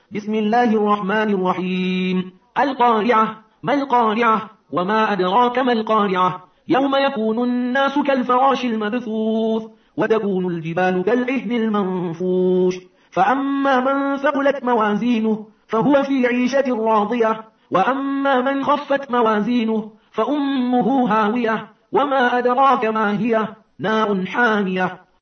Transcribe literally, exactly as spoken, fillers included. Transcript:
بسم الله الرحمن الرحيم. القارعة. ما القارعة؟ وما أدراك ما القارعة؟ يوم يكون الناس كالفراش المبثوث وتكون الجبال كالعهن المنفوش فأما من ثقلت موازينه فهو في عيشة راضية وأما من خفت موازينه فأمه هاوية وما أدراك ما هي نار حامية